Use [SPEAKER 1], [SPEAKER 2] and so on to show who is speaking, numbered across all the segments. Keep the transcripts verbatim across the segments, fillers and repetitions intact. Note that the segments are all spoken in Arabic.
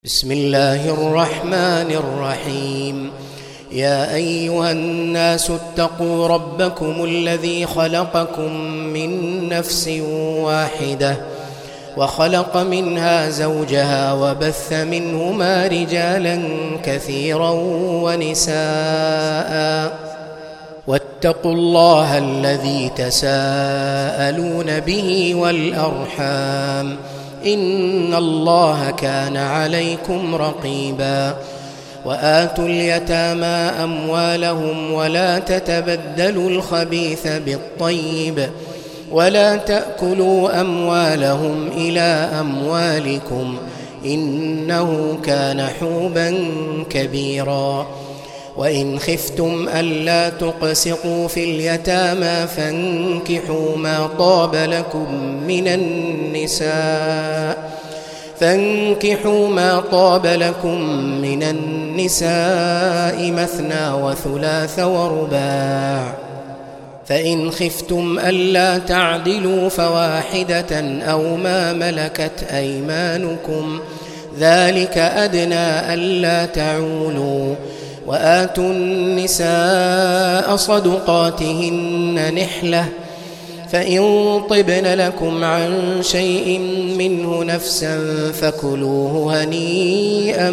[SPEAKER 1] بسم الله الرحمن الرحيم. يا أيها الناس اتقوا ربكم الذي خلقكم من نفس واحدة وخلق منها زوجها وبث منهما رجالا كثيرا ونساء واتقوا الله الذي تساءلون به والأرحام إن الله كان عليكم رقيبا. وآتوا اليتامى أموالهم ولا تتبدلوا الخبيث بالطيب ولا تأكلوا أموالهم إلى أموالكم إنه كان حوبا كبيرا. وإن خفتم ألا تقسطوا في اليتامى فانكحوا ما طاب لكم من النساء فانكحوا ما طاب لكم من النساء مثنى وثلاث ورباع. فإن خفتم ألا تعدلوا فواحدة أو ما ملكت أيمانكم ذلك أدنى ألا تعولوا. وآتوا النساء صدقاتهن نحلة فإن طبن لكم عن شيء منه نفسا فكلوه هنيئا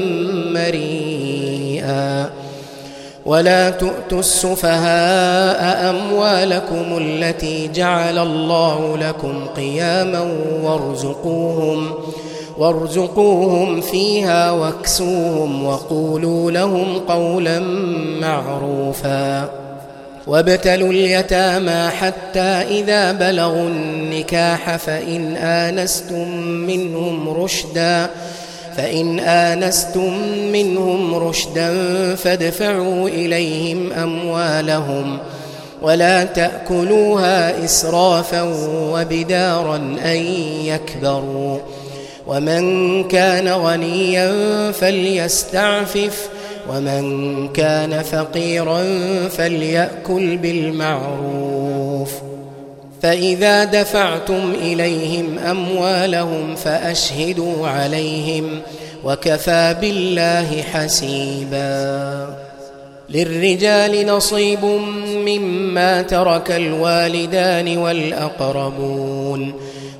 [SPEAKER 1] مريئا. ولا تؤتوا السفهاء أموالكم التي جعل الله لكم قياما وارزقوهم وارزقوهم فيها واكسوهم وقولوا لهم قولا معروفا. وابتلوا اليتامى حتى إذا بلغوا النكاح فإن آنستم منهم رشدا فإن آنستم منهم رشدا فادفعوا إليهم أموالهم ولا تأكلوها إسرافا وبدارا أن يكبروا. ومن كان غنيا فليستعفف ومن كان فقيرا فليأكل بالمعروف. فإذا دفعتم إليهم أموالهم فأشهدوا عليهم وكفى بالله حسيبا. للرجال نصيب مما ترك الوالدان والأقربون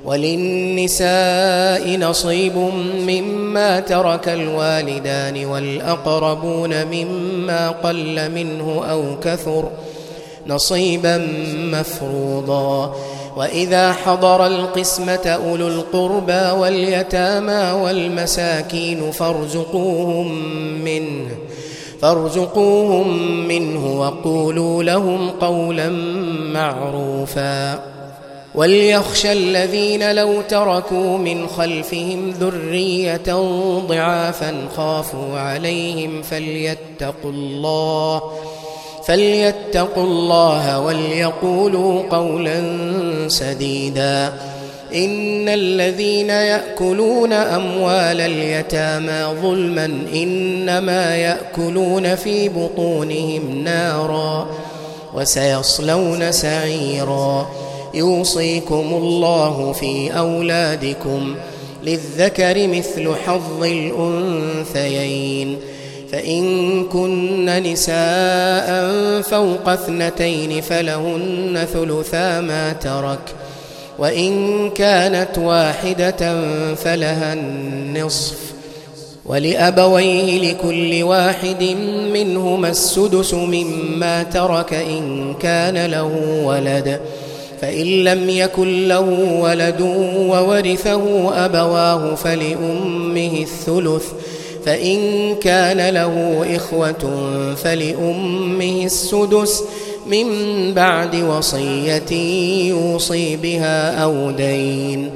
[SPEAKER 1] وللنساء نصيب مما ترك الوالدان والأقربون مما قل منه أو كثر نصيبا مفروضا. وإذا حضر القسمة أولو القربى واليتامى والمساكين فارزقوهم منه فارزقوهم منه وقولوا لهم قولا معروفا. وليخشى الذين لو تركوا من خلفهم ذرية ضعافا خافوا عليهم فليتقوا الله فليتقوا الله وليقولوا قولا سديدا. إن الذين يأكلون أموال اليتامى ظلما إنما يأكلون في بطونهم نارا وسيصلون سعيرا. يوصيكم الله في أولادكم للذكر مثل حظ الأنثيين فإن كن نساء فوق اثنتين فلهن ثلثا ما ترك وإن كانت واحدة فلها النصف ولأبويه لكل واحد منهما السدس مما ترك إن كان له ولد فإن لم يكن له ولد وورثه أبواه فلأمه الثلث فإن كان له إخوة فلأمه السدس من بعد وصية يوصي بها أو دين.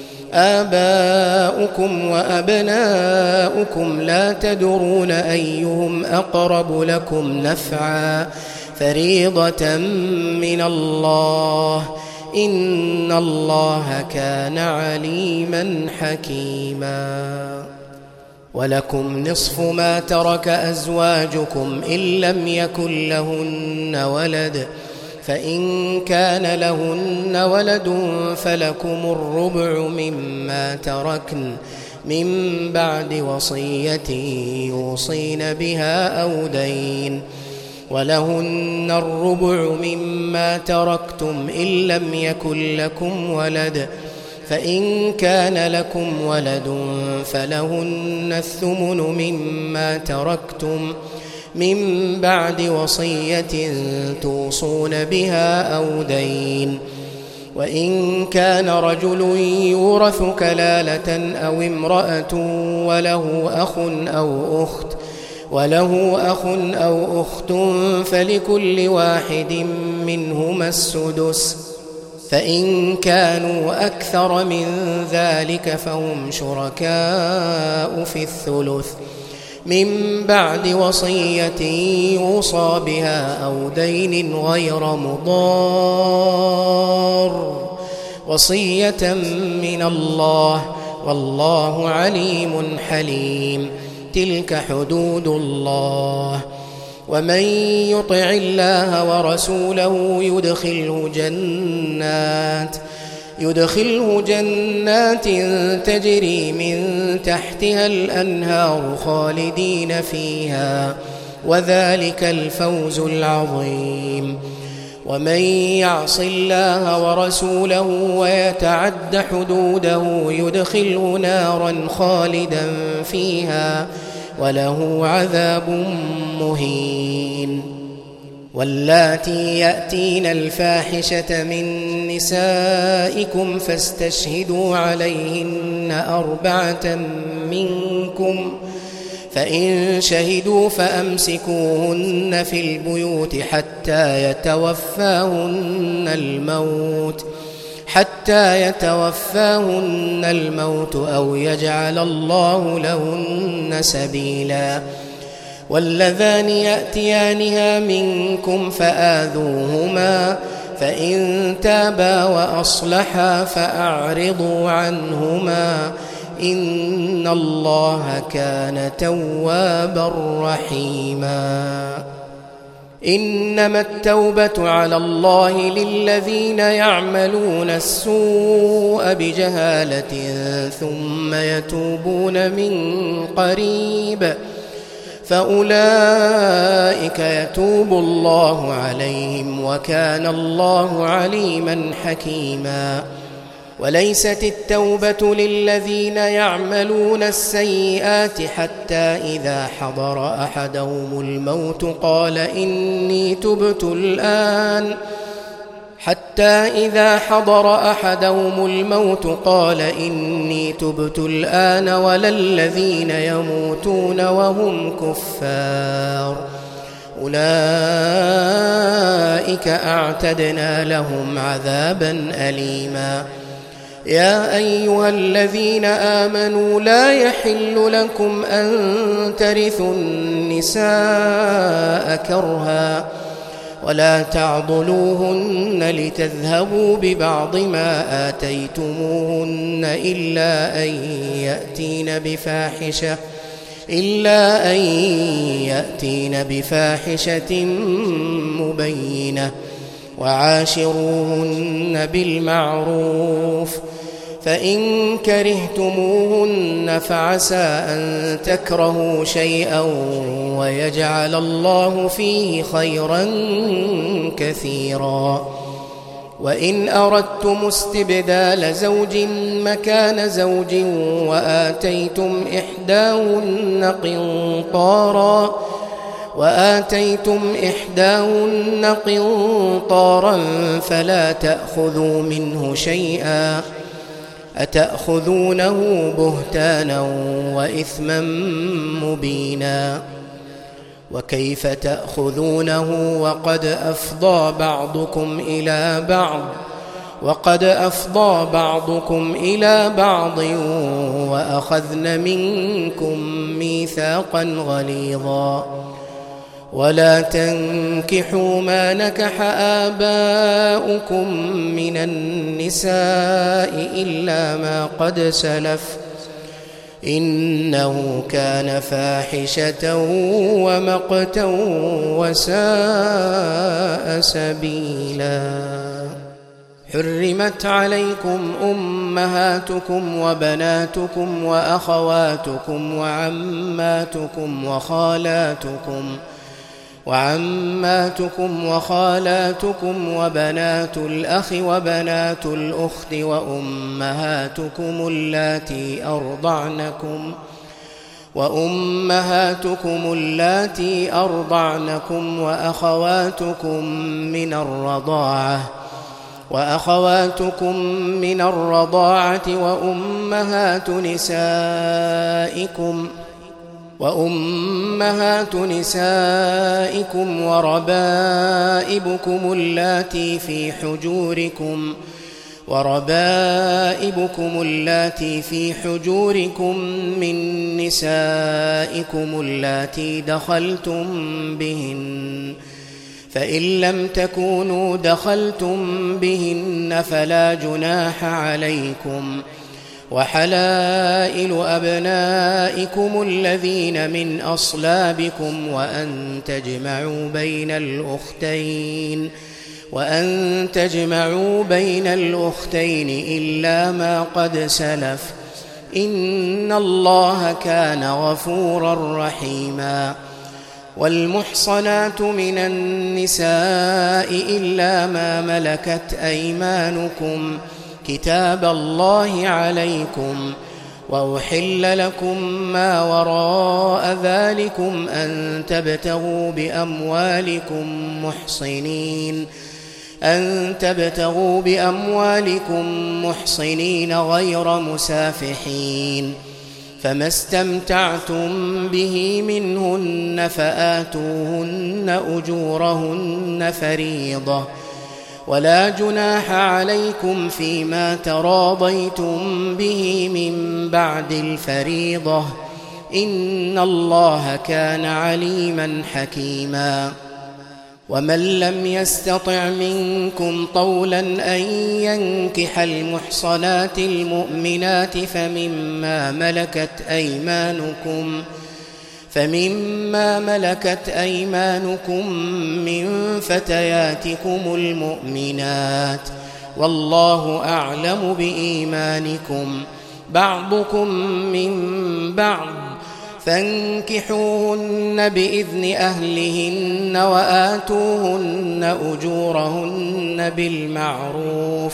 [SPEAKER 1] آباؤكم وأبناؤكم لا تدرون أيهم أقرب لكم نفعا فريضة من الله إن الله كان عليما حكيما. ولكم نصف ما ترك أزواجكم إن لم يكن لهن ولد فإن كان لهن ولد فلكم الربع مما تركن من بعد وصية يوصين بها أو دين، ولهن الربع مما تركتم إن لم يكن لكم ولد، فإن كان لكم ولد فلهن الثمن مما تركتم من بعد وصية توصون بها أو دين. وإن كان رجل يورث كلالة أو امرأة وله أخ أو أخت وله أخ أو أخت فلكل واحد منهما السدس، فإن كانوا أكثر من ذلك فهم شركاء في الثلث من بعد وصية يوصى بها أو دين غير مضار، وصية من الله، والله عليم حليم. تلك حدود الله، ومن يطع الله ورسوله يدخله جنات يدخله جنات تجري من تحتها الأنهار خالدين فيها، وذلك الفوز العظيم. ومن يعص الله ورسوله ويتعد حدوده يدخله نارا خالدا فيها وله عذاب مهين. واللاتي يأتين الفاحشة من نسائكم فاستشهدوا عليهن أربعة منكم، فإن شهدوا فأمسكوهن في البيوت حتى يتوفاهن الموت حتى يتوفاهن الموت أو يجعل الله لهن سبيلا. واللذان يأتيانها منكم فآذوهما، فإن تابا وأصلحا فأعرضوا عنهما، إن الله كان توابا رحيما. إنما التوبة على الله للذين يعملون السوء بجهالة ثم يتوبون من قريب فأولئك يتوب الله عليهم، وكان الله عليما حكيما. وليست التوبة للذين يعملون السيئات حتى إذا حضر أحدهم الموت قال إني تبت الآن حتى إذا حضر أحدهم الموت قال إني تبت الآن ولا الذين يموتون وهم كفار، أولئك أعتدنا لهم عذابا أليما. يا أيها الذين آمنوا لا يحل لكم أن ترثوا النساء كرها ولا تعضلوهن لتذهبوا ببعض ما آتيتموهن إلا أن يأتين بفاحشة إلا أن يأتين بفاحشة مبينة، وعاشروهن بالمعروف، فإن كرهتموهن فعسى أن تكرهوا شيئا ويجعل الله فيه خيرا كثيرا. وإن أردتم استبدال زوج مكان زوج وآتيتم إحداهن قنطارا وآتيتم إحداهن قنطارا فلا تأخذوا منه شيئا، أتأخذونه بهتانا وإثما مبينا. وكيف تأخذونه وقد أفضى بعضكم إلى بعض وقد أفضى بعضكم إلى بعض وأخذن منكم ميثاقا غليظا. ولا تنكحوا ما نكح آباؤكم من النساء إلا ما قد سلف، إنه كان فاحشة ومقتا وساء سبيلا. حرمت عليكم أمهاتكم وبناتكم وأخواتكم وعماتكم وخالاتكم وعماتكم وخالاتكم وبنات الأخ وبنات الأخت وأمهاتكم اللاتي أرضعنكم وأمهاتكم اللاتي أرضعنكم وأخواتكم من الرضاعة وأخواتكم من الرضاعة وأمهات نسائكم وأمهات نسائكم وربائبكم اللاتي في حجوركم وربائبكم اللاتي في حجوركم من نسائكم اللاتي دخلتم بهن فإن لم تكونوا دخلتم بهن فلا جناح عليكم وحلائل أبنائكم الذين من أصلابكم وأن تجمعوا بين الأختين وأن تجمعوا بين الأختين إلا ما قد سلف إن الله كان غفورا رحيما والمحصنات من النساء إلا ما ملكت أيمانكم كتاب الله عليكم وأحل لكم ما وراء ذلكم أن تبتغوا بأموالكم محصنين أن تبتغوا بأموالكم محصنين غير مسافحين فما استمتعتم به منهن فآتوهن أجورهن فريضة ولا جناح عليكم فيما تراضيتم به من بعد الفريضة إن الله كان عليما حكيما ومن لم يستطع منكم طولا أن ينكح المحصنات المؤمنات فمما ملكت أيمانكم فمما ملكت أيمانكم من فتياتكم المؤمنات والله أعلم بإيمانكم بعضكم من بعض فانكحوهن بإذن أهلهن وآتوهن أجورهن بالمعروف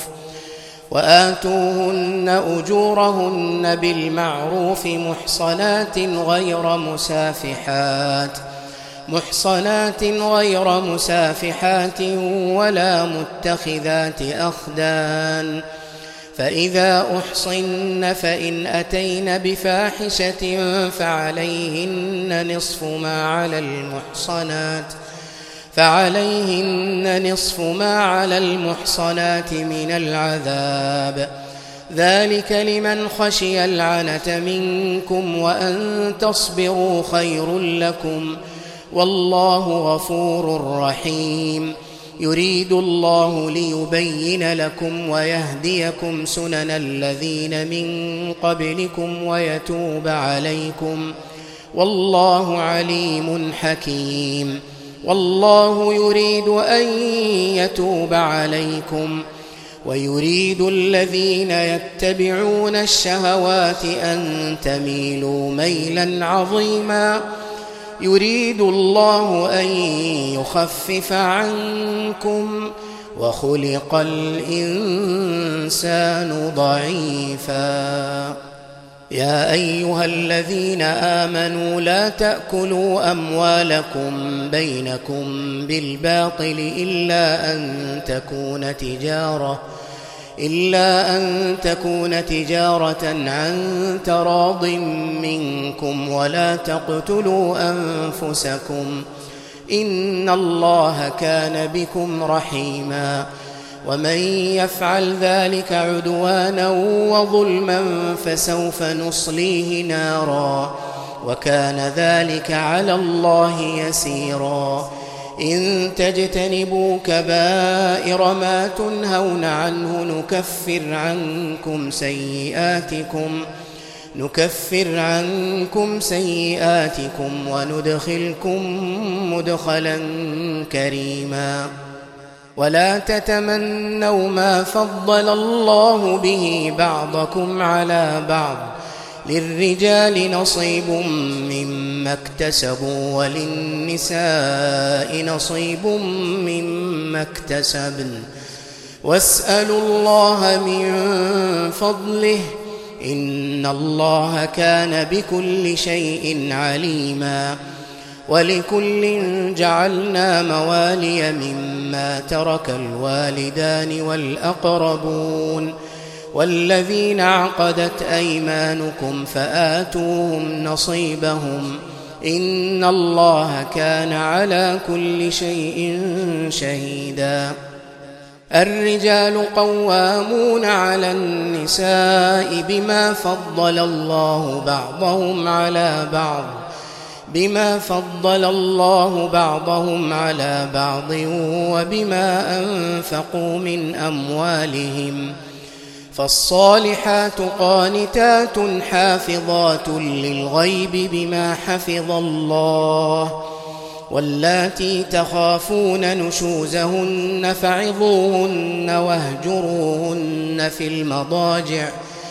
[SPEAKER 1] وآتوهن أجورهن بالمعروف محصنات غير مسافحات محصنات غير مسافحات ولا متخذات أخدان فإذا أحصن فإن أتين بفاحشة فعليهن نصف ما على المحصنات فعليهن نصف ما على المحصنات من العذاب ذلك لمن خشي العنة منكم وأن تصبروا خير لكم والله غفور رحيم يريد الله ليبين لكم ويهديكم سنن الذين من قبلكم ويتوب عليكم والله عليم حكيم والله يريد أن يتوب عليكم ويريد الذين يتبعون الشهوات أن تميلوا ميلا عظيما يريد الله أن يخفف عنكم وخلق الإنسان ضعيفا يا أيها الذين آمنوا لا تأكلوا أموالكم بينكم بالباطل إلا أن تكون تجارة إلا أن تكون تجارة عن تراض منكم ولا تقتلوا أنفسكم إن الله كان بكم رحيما ومن يفعل ذلك عدوانا وظلما فسوف نصليه نارا وكان ذلك على الله يسيرا إن تجتنبوا كبائر ما تنهون عنه نكفر عنكم سيئاتكم نكفر عنكم سيئاتكم وندخلكم مدخلا كريما ولا تتمنوا ما فضل الله به بعضكم على بعض للرجال نصيب مما اكتسبوا وللنساء نصيب مما اكتسبن واسألوا الله من فضله إن الله كان بكل شيء عليما ولكل جعلنا موالي مما ترك الوالدان والأقربون والذين عقدت أيمانكم فآتوهم نصيبهم إن الله كان على كل شيء شهيدا الرجال قوامون على النساء بما فضل الله بعضهم على بعض بما فضل الله بعضهم على بعض وبما أنفقوا من أموالهم فالصالحات قانتات حافظات للغيب بما حفظ الله واللاتي تخافون نشوزهن فعظوهن واهجروهن في المضاجع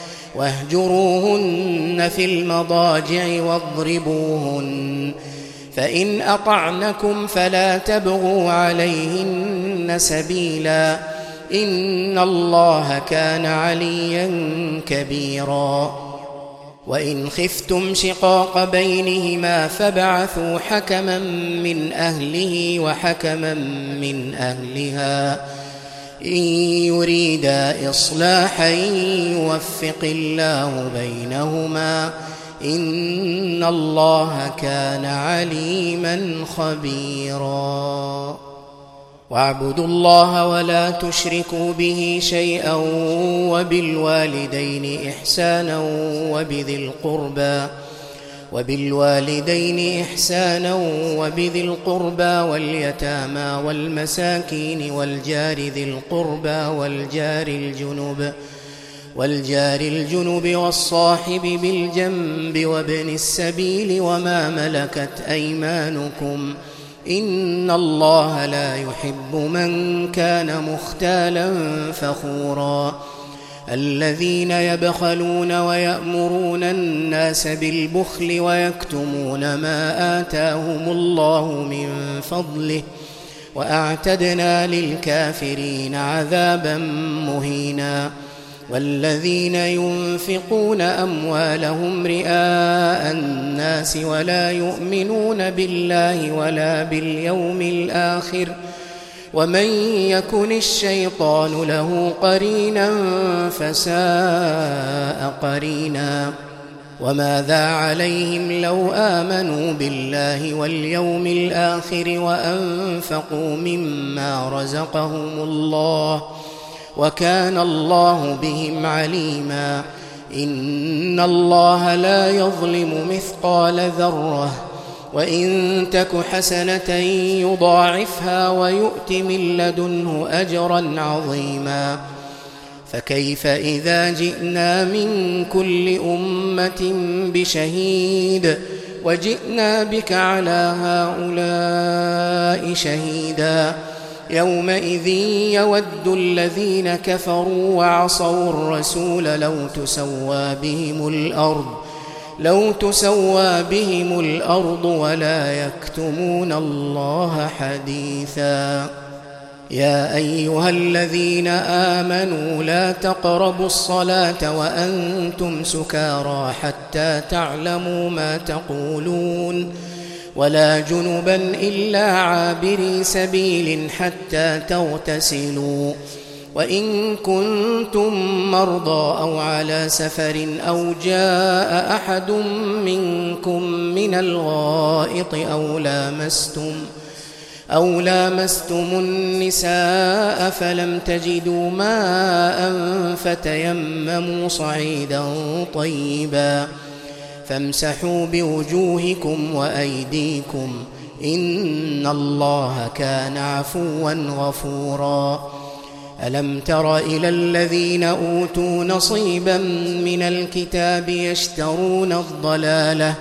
[SPEAKER 1] واهجروهن في المضاجع واضربوهن فإن أطعنكم فلا تبغوا عليهن سبيلا إن الله كان عليا كبيرا وإن خفتم شقاق بينهما فابعثوا حكما من أهله وحكما من أهلها إن يريدا إصلاحا يوفق الله بينهما إن الله كان عليما خبيرا واعبدوا الله ولا تشركوا به شيئا وبالوالدين إحسانا وبذي القربى وبالوالدين إحسانا وبذي القربى واليتامى والمساكين والجار ذي القربى والجار الجنب والجار الجنب والصاحب بالجنب وابن السبيل وما ملكت أيمانكم إن الله لا يحب من كان مختالا فخورا الذين يبخلون ويأمرون الناس بالبخل ويكتمون ما آتاهم الله من فضله وأعتدنا للكافرين عذابا مهينا والذين ينفقون أموالهم رئاء الناس ولا يؤمنون بالله ولا باليوم الآخر ومن يكن الشيطان له قرينا فساء قرينا وماذا عليهم لو آمنوا بالله واليوم الآخر وأنفقوا مما رزقهم الله وكان الله بهم عليما إن الله لا يظلم مثقال ذرة وإن تك حسنة يضاعفها ويؤت من لدنه أجرا عظيما فكيف إذا جئنا من كل أمة بشهيد وجئنا بك على هؤلاء شهيدا يومئذ يود الذين كفروا وعصوا الرسول لو تسوى بهم الأرض لو تسوى بهم الأرض ولا يكتمون الله حديثا يا أيها الذين آمنوا لا تقربوا الصلاة وأنتم سكارى حتى تعلموا ما تقولون ولا جنبا إلا عابري سبيل حتى تغتسلوا وإن كنتم مرضى أو على سفر أو جاء أحد منكم من الغائط أو لامستم أو لامستم النساء فلم تجدوا ماء فتيمموا صعيدا طيبا فامسحوا بوجوهكم وأيديكم إن الله كان عفوا غفورا ألم تر إلى الذين أوتوا نصيبا من الكتاب يشترون الضلالة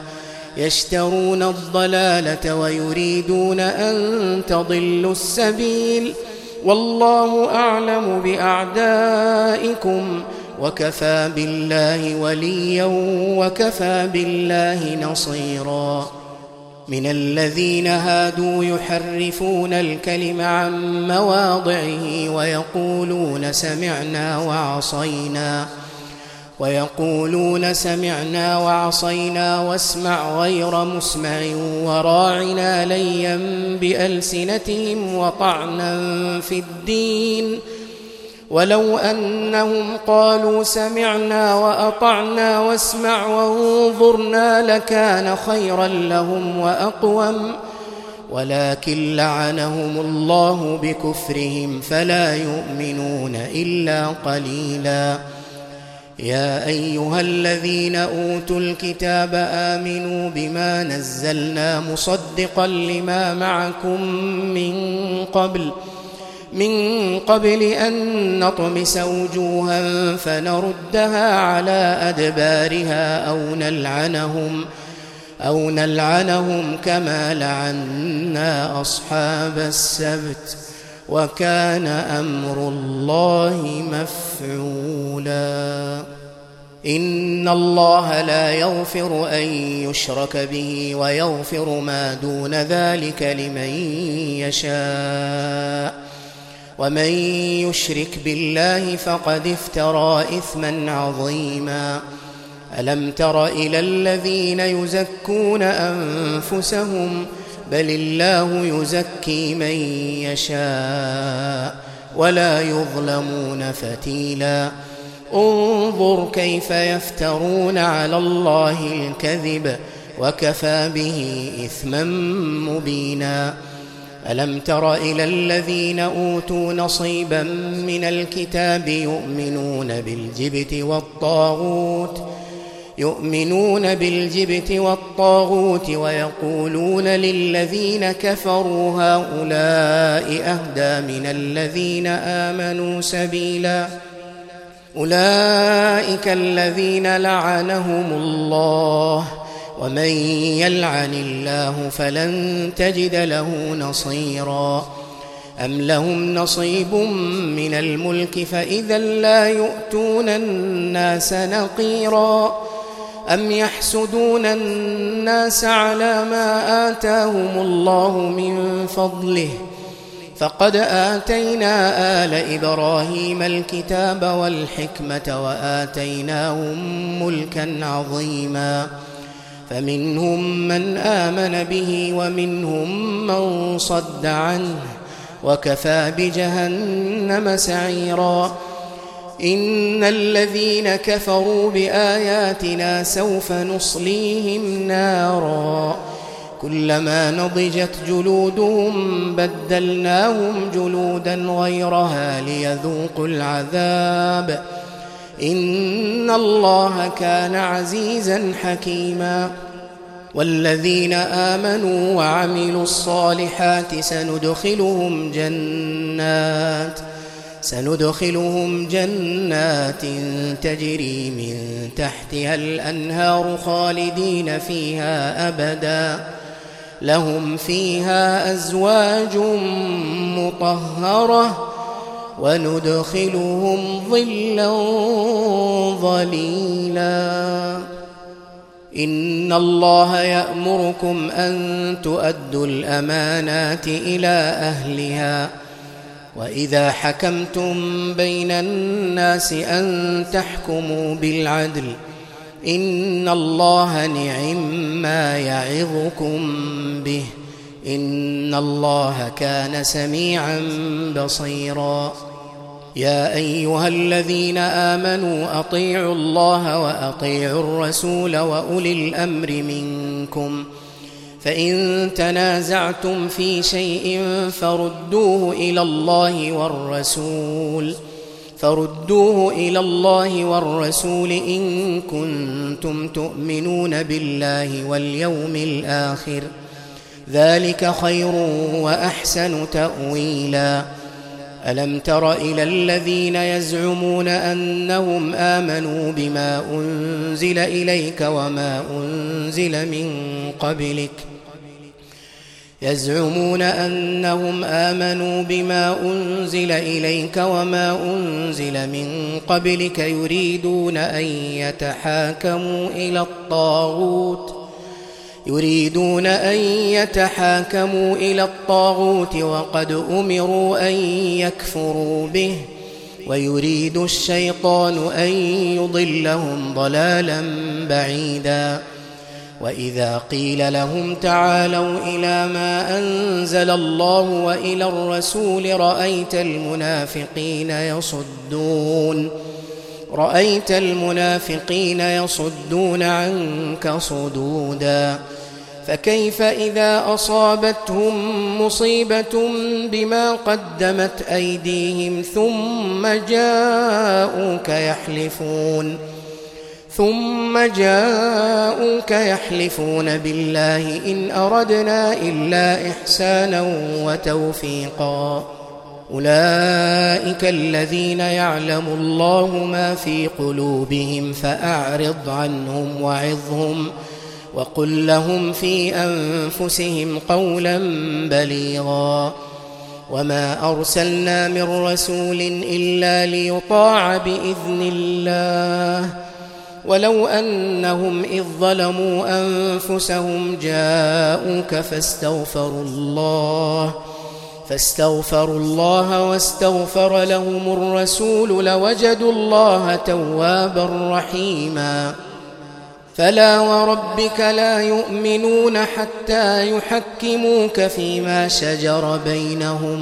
[SPEAKER 1] يشترون الضلالة ويريدون أن تضلوا السبيل والله أعلم بأعدائكم وكفى بالله وليا وكفى بالله نصيرا. من الذين هادوا يحرفون الكلم عن مواضعه ويقولون سمعنا وعصينا ويقولون سمعنا وعصينا واسمع غير مسمع وراعنا ليا بألسنتهم وطعنا في الدين ولو أنهم قالوا سمعنا وأطعنا واسمع وانظرنا لكان خيرا لهم وأقوم ولكن لعنهم الله بكفرهم فلا يؤمنون إلا قليلا. يا أيها الذين أوتوا الكتاب آمنوا بما نزلنا مصدقا لما معكم من قبل من قبل أن نطمس وجوها فنردها على أدبارها أو نلعنهم أو نلعنهم كما لعنا أصحاب السبت وكان أمر الله مفعولا. إن الله لا يغفر أن يشرك به ويغفر ما دون ذلك لمن يشاء ومن يشرك بالله فقد افترى إثما عظيما. ألم تر إلى الذين يزكون أنفسهم بل الله يزكي من يشاء ولا يظلمون فتيلا. انظر كيف يفترون على الله الكذب وكفى به إثما مبينا. ألم تر إلى الذين أوتوا نصيبا من الكتاب يؤمنون بالجبت والطاغوت يؤمنون بالجبت والطاغوت ويقولون للذين كفروا هؤلاء أهدى من الذين آمنوا سبيلا. أولئك الذين لعنهم الله ومن يلعن الله فلن تجد له نصيرا. أم لهم نصيب من الملك فإذا لا يؤتون الناس نقيرا. أم يحسدون الناس على ما آتاهم الله من فضله فقد آتينا آل إبراهيم الكتاب والحكمة وآتيناهم ملكا عظيما. فمنهم من آمن به ومنهم من صد عنه وكفى بجهنم سعيرا. إن الذين كفروا بآياتنا سوف نصليهم نارا كلما نضجت جلودهم بدلناهم جلودا غيرها ليذوقوا العذاب إن الله كان عزيزا حكيما. والذين آمنوا وعملوا الصالحات سندخلهم جنات سندخلهم جنات تجري من تحتها الأنهار خالدين فيها أبدا لهم فيها أزواج مطهرة وندخلهم ظلا ظليلا. إن الله يأمركم أن تؤدوا الأمانات إلى أهلها وإذا حكمتم بين الناس أن تحكموا بالعدل إن الله نعما يعظكم به إن الله كان سميعا بصيرا. يا أيها الذين آمنوا أطيعوا الله وأطيعوا الرسول وأولي الأمر منكم فإن تنازعتم في شيء فردوه إلى الله والرسول فردوه إلى الله والرسول إن كنتم تؤمنون بالله واليوم الآخر ذلك خير وأحسن تأويلا. ألم تر إلى الذين يزعمون أنهم آمنوا بما أنزل إليك وما أنزل من قبلك يزعمون أنهم آمنوا بما أنزل إليك وما أنزل من قبلك يريدون أن يتحاكموا إلى الطاغوت يريدون أن يتحاكموا إلى الطاغوت وقد أمروا أن يكفروا به ويريد الشيطان أن يضلهم ضلالا بعيدا وإذا قيل لهم تعالوا إلى ما أنزل الله وإلى الرسول رأيت المنافقين يصدون رأيت المنافقين يصدون عنك صدودا فكيف إذا أصابتهم مصيبة بما قدمت أيديهم ثم جاءوك يحلفون ثم جاءوك يحلفون بالله إن أردنا إلا إحسانا وتوفيقا أولئك الذين يعلم الله ما في قلوبهم فأعرض عنهم وعظهم وقل لهم في أنفسهم قولا بليغا وما أرسلنا من رسول إلا ليطاع بإذن الله ولو أنهم إذ ظلموا أنفسهم جاءوك فاستغفروا الله فاستغفروا الله واستغفر لهم الرسول لوجدوا الله توابا رحيما فلا وربك لا يؤمنون حتى يحكموك فيما شجر بينهم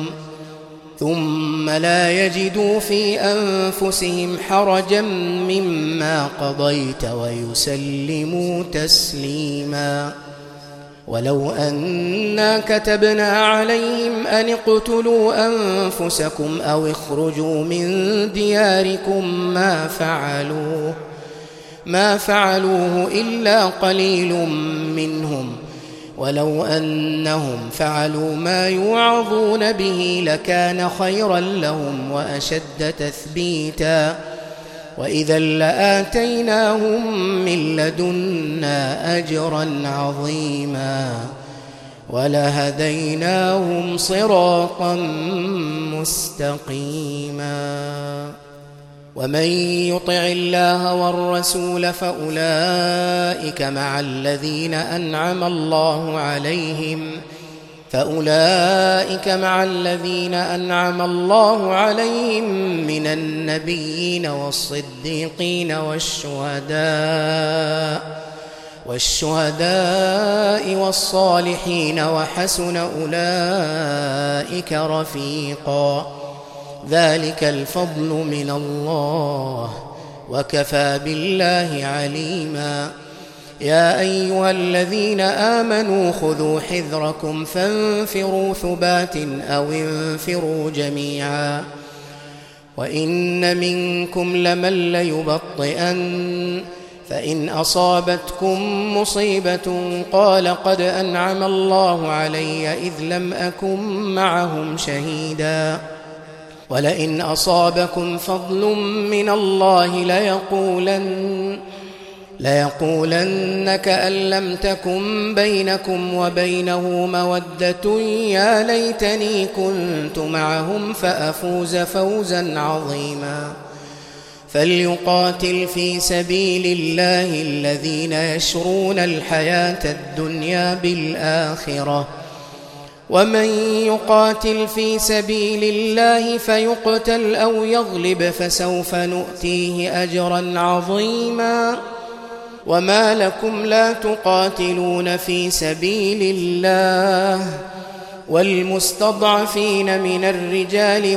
[SPEAKER 1] ثم لا يجدوا في أنفسهم حرجا مما قضيت ويسلموا تسليما ولو أنا كتبنا عليهم أن اقتلوا أنفسكم أو اخرجوا من دياركم ما فعلوه ما فعلوه إلا قليل منهم ولو أنهم فعلوا ما يوعظون به لكان خيرا لهم وأشد تثبيتا وإذا لآتيناهم من لدنا أجرا عظيما ولهديناهم صراطا مستقيما ومن يطع الله والرسول فأولئك مع الذين أنعم الله عليهم فأولئك مع الذين أنعم الله عليهم من النبيين والصديقين والشهداء والشهداء والصالحين وحسن أولئك رفيقا ذلك الفضل من الله وكفى بالله عليما يا أيها الذين آمنوا خذوا حذركم فانفروا ثبات أو انفروا جميعا وإن منكم لمن ليبطئن فإن أصابتكم مصيبة قال قد أنعم الله علي إذ لم أكن معهم شهيدا ولئن أصابكم فضل من الله ليقولن ليقولن كأن لم تكن بينكم وبينه مودة يا ليتني كنت معهم فأفوز فوزا عظيما فليقاتل في سبيل الله الذين يشرون الحياة الدنيا بالآخرة ومن يقاتل في سبيل الله فيقتل أو يغلب فسوف نؤتيه أجرا عظيما وما لكم لا تقاتلون في سبيل الله والمستضعفين من الرجال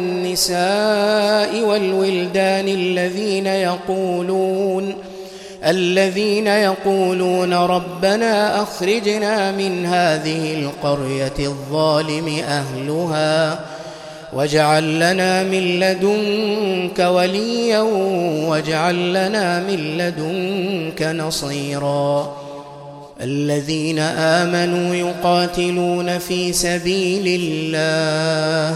[SPEAKER 1] والنساء والولدان الذين يقولون الذين يقولون ربنا أخرجنا من هذه القرية الظالم أهلها واجعل لنا من لدنك وليا واجعل لنا من لدنك نصيرا الذين آمنوا يقاتلون في سبيل الله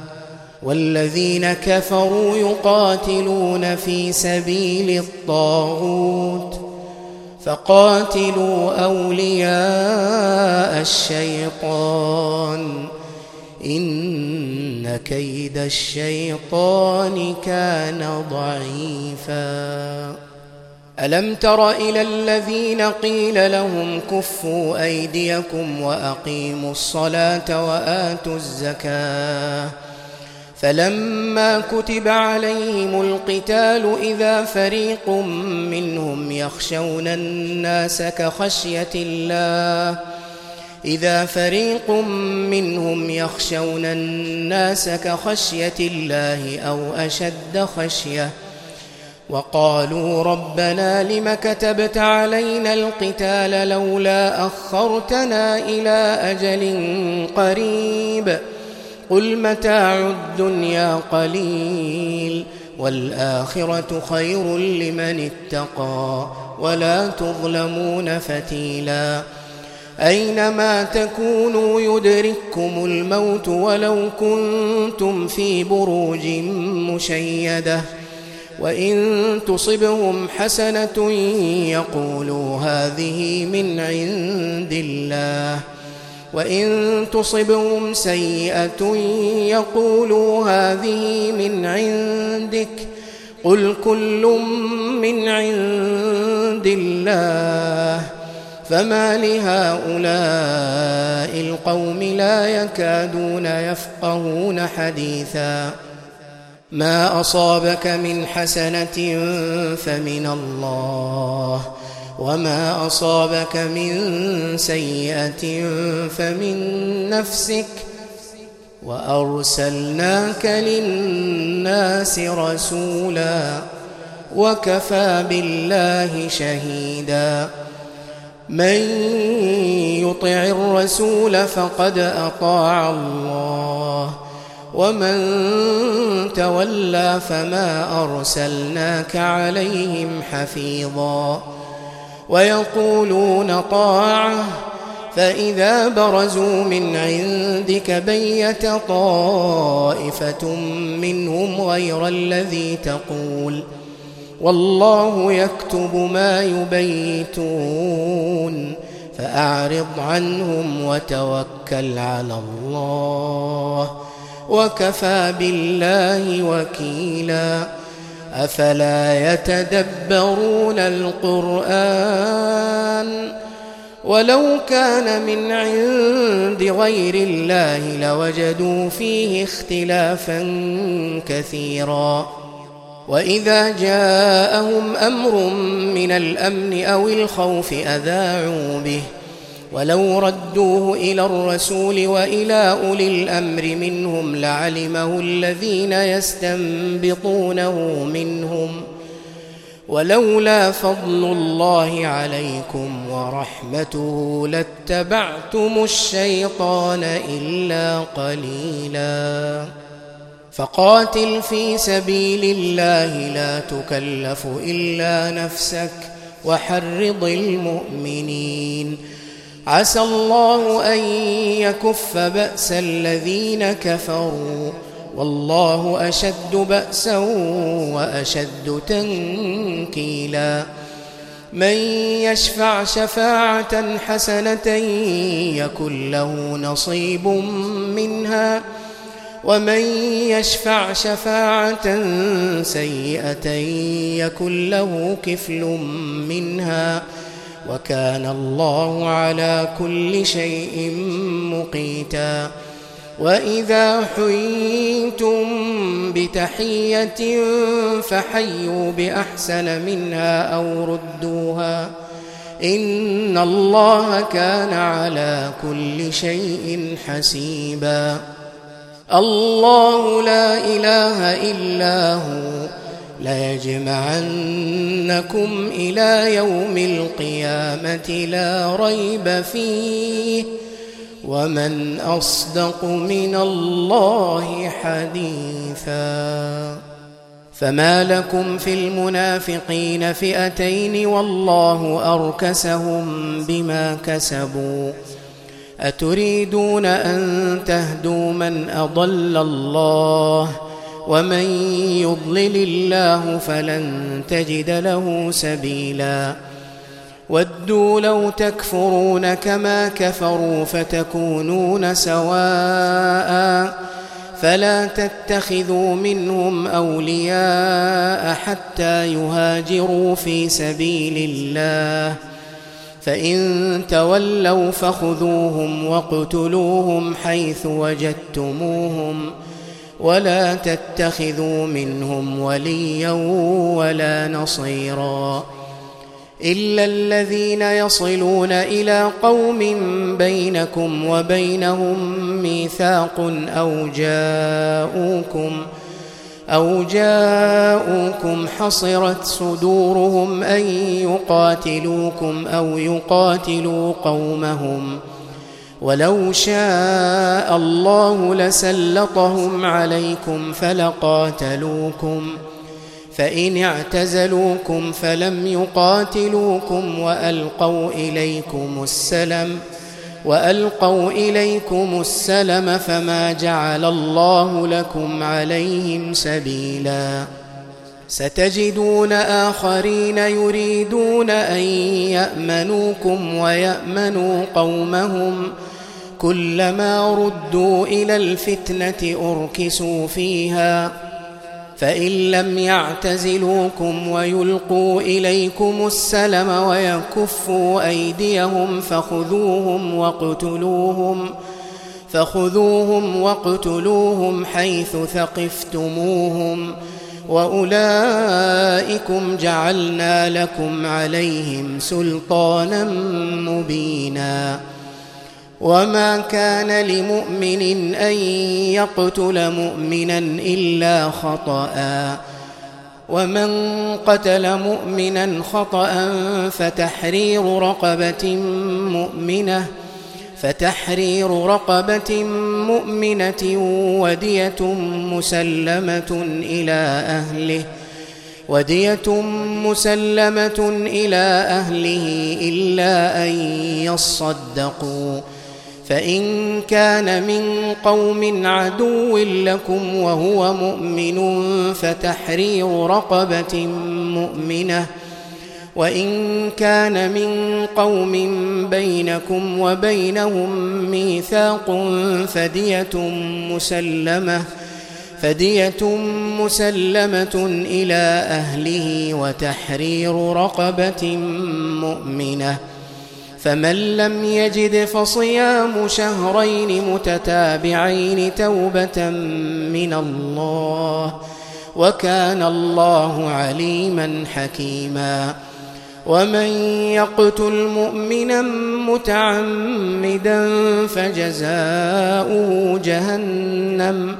[SPEAKER 1] والذين كفروا يقاتلون في سبيل الطاغوت فقاتلوا أولياء الشيطان إن كيد الشيطان كان ضعيفا ألم تر إلى الذين قيل لهم كفوا أيديكم وأقيموا الصلاة وآتوا الزكاة فلما كتب عليهم القتال إذا فريق منهم يخشون الناس كخشية الله إذا فريق منهم يخشون الناس كخشية الله أو أشد خشية وقالوا ربنا لم كتبت علينا القتال لولا أخرتنا إلى أجل قريب قل متاع الدنيا قليل والآخرة خير لمن اتقى ولا تظلمون فتيلا أينما تكونوا يدرككم الموت ولو كنتم في بروج مشيدة وإن تصبهم حسنة يقولوا هذه من عند الله وإن تصبهم سيئة يقولوا هذه من عندك قل كل من عند الله فما لهؤلاء القوم لا يكادون يفقهون حديثا ما أصابك من حسنة فمن الله وما أصابك من سيئة فمن نفسك وأرسلناك للناس رسولا وكفى بالله شهيدا من يطع الرسول فقد أطاع الله ومن تولى فما أرسلناك عليهم حفيظا ويقولون طاعة فإذا برزوا من عندك بيت طائفة منهم غير الذي تقول والله يكتب ما يبيتون فأعرض عنهم وتوكل على الله وكفى بالله وكيلا أفلا يتدبرون القرآن ولو كان من عند غير الله لوجدوا فيه اختلافا كثيرا وإذا جاءهم أمر من الأمن أو الخوف أذاعوا به ولو ردوه إلى الرسول وإلى أولي الأمر منهم لعلمه الذين يستنبطونه منهم ولولا فضل الله عليكم ورحمته لاتبعتم الشيطان إلا قليلا فقاتل في سبيل الله لا تكلف إلا نفسك وحرض المؤمنين عسى الله أن يكف بأس الذين كفروا والله أشد بأسا وأشد تنكيلا من يشفع شفاعة حسنة يكن له نصيب منها ومن يشفع شفاعة سيئة يكن له كفل منها وكان الله على كل شيء مقيتا وإذا حييتم بتحية فحيوا بأحسن منها أو ردوها إن الله كان على كل شيء حسيبا الله لا إله إلا هو ليجمعنكم إلى يوم القيامة لا ريب فيه ومن أصدق من الله حديثا فما لكم في المنافقين فئتين والله أركسهم بما كسبوا أتريدون أن تهدوا من أضل الله ومن يضلل الله فلن تجد له سبيلا ودوا لو تكفرون كما كفروا فتكونون سواء فلا تتخذوا منهم أولياء حتى يهاجروا في سبيل الله فإن تولوا فخذوهم واقتلوهم حيث وجدتموهم ولا تتخذوا منهم وليا ولا نصيرا إلا الذين يصلون إلى قوم بينكم وبينهم ميثاق أو جاءوكم أو جاءوكم حصرت صدورهم أن يقاتلوكم أو يقاتلوا قومهم ولو شاء الله لسلطهم عليكم فلقاتلوكم فإن اعتزلوكم فلم يقاتلوكم وألقوا إليكم السلم وألقوا إليكم السلم فما جعل الله لكم عليهم سبيلا ستجدون آخرين يريدون أن يأمنوكم ويأمنوا قومهم كلما ردوا إلى الفتنة أركسوا فيها فإن لم يعتزلوكم ويلقوا إليكم السلم ويكفوا أيديهم فخذوهم واقتلوهم فخذوهم واقتلوهم حيث ثقفتموهم وأولئكم جعلنا لكم عليهم سلطانا مبينا وما كان لمؤمن أن يقتل مؤمنا إلا خطأ ومن قتل مؤمنا خطأ فتحرير رقبة مؤمنة فتحرير رقبة مؤمنة ودية مسلمة إلى أهله ودية مسلمة إلى أهله إلا أن يصدقوا فإن كان من قوم عدو لكم وهو مؤمن فتحرير رقبة مؤمنة وإن كان من قوم بينكم وبينهم ميثاق فدية مسلمة فدية مسلمة إلى أهله وتحرير رقبة مؤمنة فمن لم يجد فصيام شهرين متتابعين توبة من الله وكان الله عليما حكيما ومن يقتل مؤمنا متعمدا فجزاؤه جهنم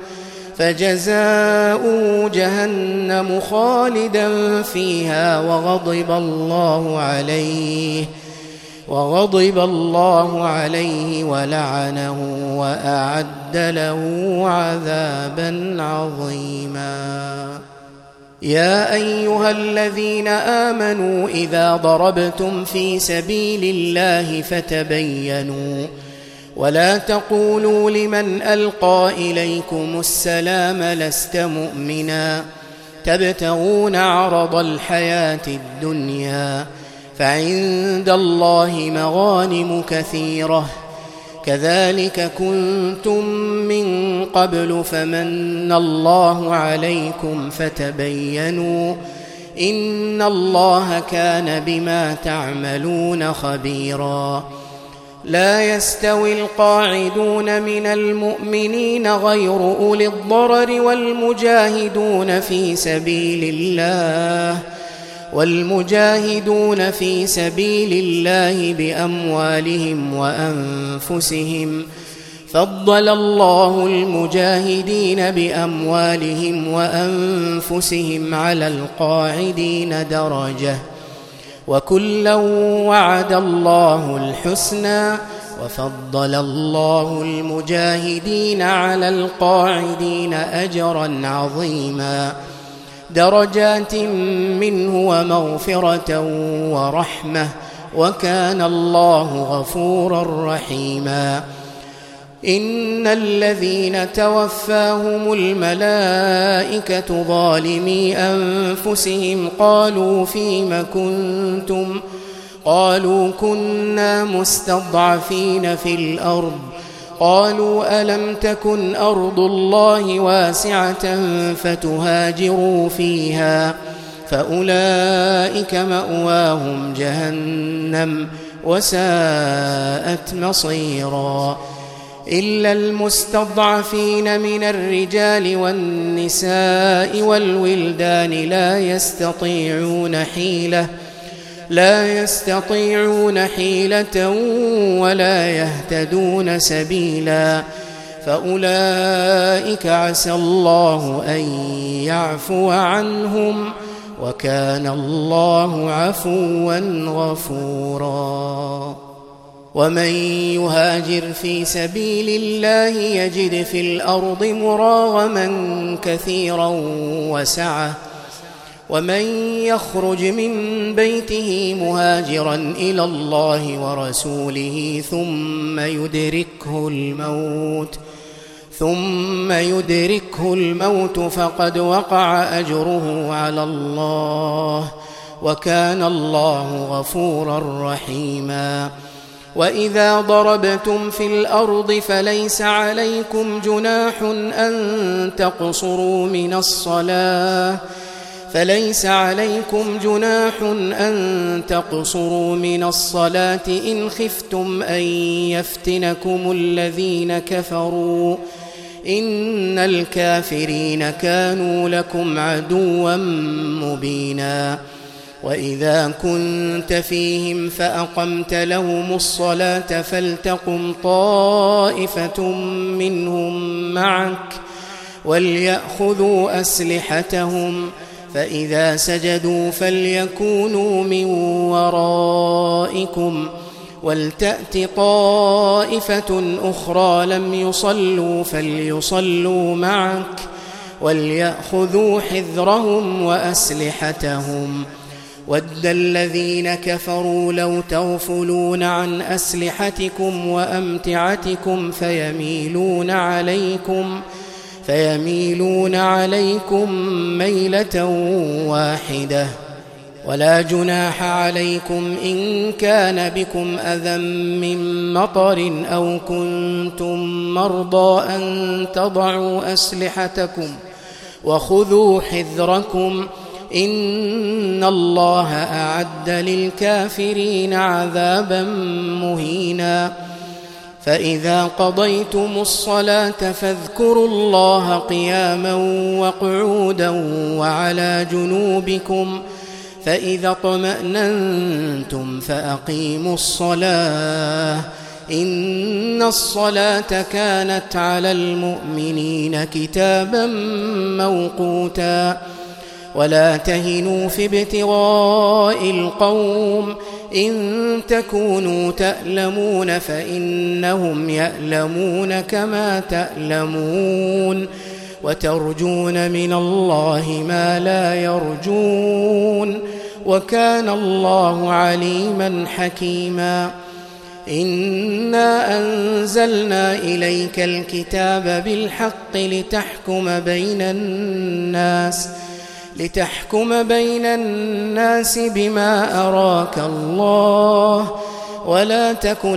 [SPEAKER 1] فجزاؤه جهنم خالدا فيها وغضب الله عليه وغضب الله عليه ولعنه وأعد له عذابا عظيما يا أيها الذين آمنوا إذا ضربتم في سبيل الله فتبينوا ولا تقولوا لمن ألقى إليكم السلام لست مؤمنا تبتغون عرض الحياة الدنيا فعند الله مغانم كثيرة كذلك كنتم من قبل فمن الله عليكم فتبينوا إن الله كان بما تعملون خبيرا لا يستوي القاعدون من المؤمنين غير أولي الضرر والمجاهدون في سبيل الله والمجاهدون في سبيل الله بأموالهم وأنفسهم فضل الله المجاهدين بأموالهم وأنفسهم على القاعدين درجة وكلا وعد الله الحسنى وفضل الله المجاهدين على القاعدين أجرا عظيما درجات منه ومغفرة ورحمة وكان الله غفورا رحيما إن الذين توفاهم الملائكة ظالمي أنفسهم قالوا فيم كنتم قالوا كنا مستضعفين في الأرض قالوا ألم تكن أرض الله واسعة فتهاجروا فيها فأولئك مأواهم جهنم وساءت مصيرا إلا المستضعفين من الرجال والنساء والولدان لا يستطيعون حيلة لا يستطيعون حيلة ولا يهتدون سبيلا فأولئك عسى الله أن يعفو عنهم وكان الله عفوا غفورا ومن يهاجر في سبيل الله يجد في الأرض مراغما كثيرا وسعة ومن يخرج من بيته مهاجرا إلى الله ورسوله ثم يدركه الموت ثم يدركه الموت فقد وقع أجره على الله وكان الله غفورا رحيما وإذا ضربتم في الأرض فليس عليكم جناح أن تقصروا من الصلاة فليس عليكم جناح أن تقصروا من الصلاة إن خفتم أن يفتنكم الذين كفروا إن الكافرين كانوا لكم عدوا مبينا وإذا كنت فيهم فأقمت لهم الصلاة فلتقم طائفة منهم معك وليأخذوا أسلحتهم فإذا سجدوا فليكونوا من ورائكم ولتأت طائفة أخرى لم يصلوا فليصلوا معك وليأخذوا حذرهم وأسلحتهم ود الذين كفروا لو تغفلون عن أسلحتكم وأمتعتكم فيميلون عليكم فيميلون عليكم ميلة واحدة ولا جناح عليكم إن كان بكم أذى من مطر أو كنتم مرضى أن تضعوا أسلحتكم وخذوا حذركم إن الله أعد للكافرين عذابا مهينا فإذا قضيتم الصلاة فاذكروا الله قياما وقعودا وعلى جنوبكم فإذا اطمأننتم فأقيموا الصلاة إن الصلاة كانت على المؤمنين كتابا موقوتا ولا تهنوا في ابتغاء القوم إن تكونوا تألمون فإنهم يألمون كما تألمون وترجون من الله ما لا يرجون وكان الله عليما حكيما إنا أنزلنا إليك الكتاب بالحق لتحكم بين الناس لتحكم بين الناس بما أراك الله ولا تكن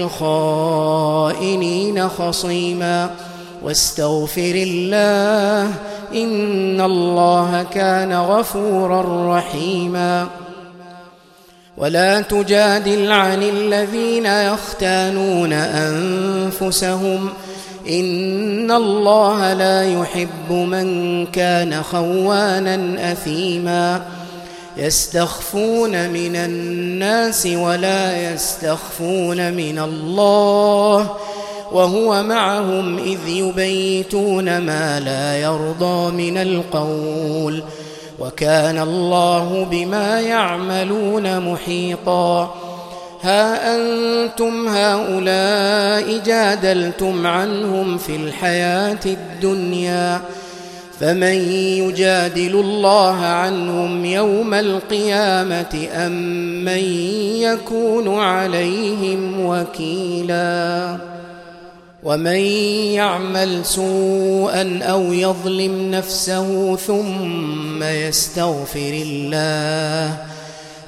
[SPEAKER 1] للخائنين خصيما واستغفر الله إن الله كان غفورا رحيما ولا تجادل عن الذين يختانون أنفسهم إن الله لا يحب من كان خوانا أثيما يستخفون من الناس ولا يستخفون من الله وهو معهم إذ يبيتون ما لا يرضى من القول وكان الله بما يعملون محيطا ها أنتم هؤلاء جادلتم عنهم في الحياة الدنيا فمن يجادل الله عنهم يوم القيامة أم من يكون عليهم وكيلا ومن يعمل سوءا أو يظلم نفسه ثم يستغفر الله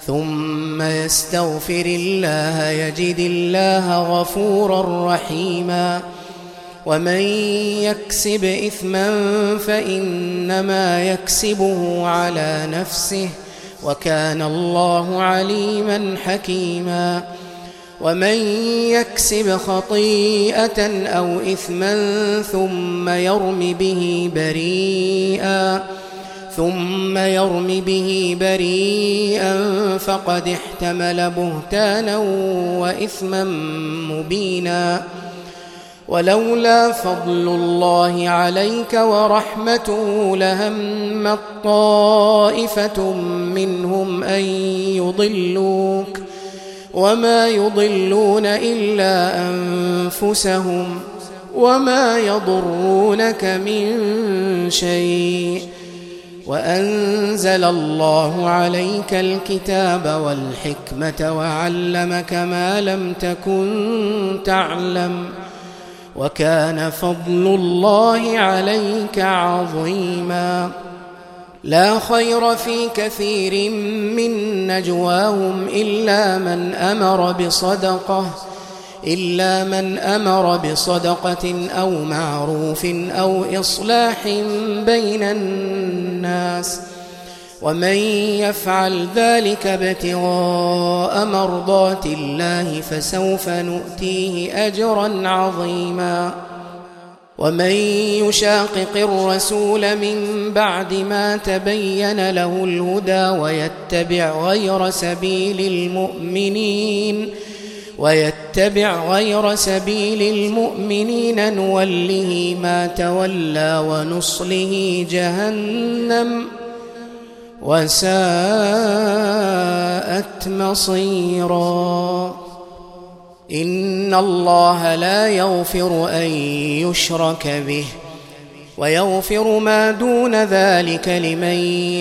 [SPEAKER 1] ثم يستغفر الله يجد الله غفورا رحيما ومن يكسب إثما فإنما يكسبه على نفسه وكان الله عليما حكيما ومن يكسب خطيئة أو إثما ثم يرم به بريئا ثم يرم به بريئا فقد احتمل بهتانا وإثما مبينا ولولا فضل الله عليك ورحمته لهم طائفة منهم أن يضلوك وما يضلون إلا أنفسهم وما يضرونك من شيء وأنزل الله عليك الكتاب والحكمة وعلمك ما لم تكن تعلم وكان فضل الله عليك عظيما لا خير في كثير من نجواهم إلا من أمر بصدقة إلا من أمر بصدقة أو معروف أو إصلاح بين الناس ومن يفعل ذلك ابتغاء مرضات الله فسوف نؤتيه أجرا عظيما ومن يشاقق الرسول من بعد ما تبين له الهدى ويتبع غير سبيل المؤمنين ويتبع غير سبيل المؤمنين نوله ما تولى ونصله جهنم وساءت مصيرا إن الله لا يغفر أن يشرك به ويغفر ما دون ذلك لمن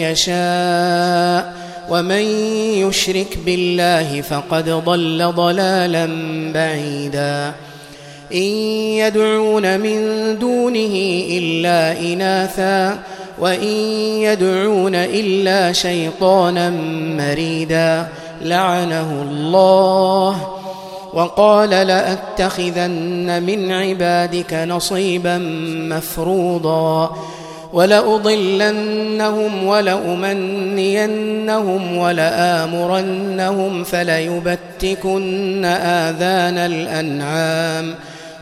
[SPEAKER 1] يشاء ومن يشرك بالله فقد ضل ضلالا بعيدا إن يدعون من دونه إلا إناثا وإن يدعون إلا شيطانا مريدا لعنه الله وقال لأتخذن من عبادك نصيبا مفروضا ولأضلنهم ولأمنينهم ولآمرنهم فليبتكن آذان الأنعام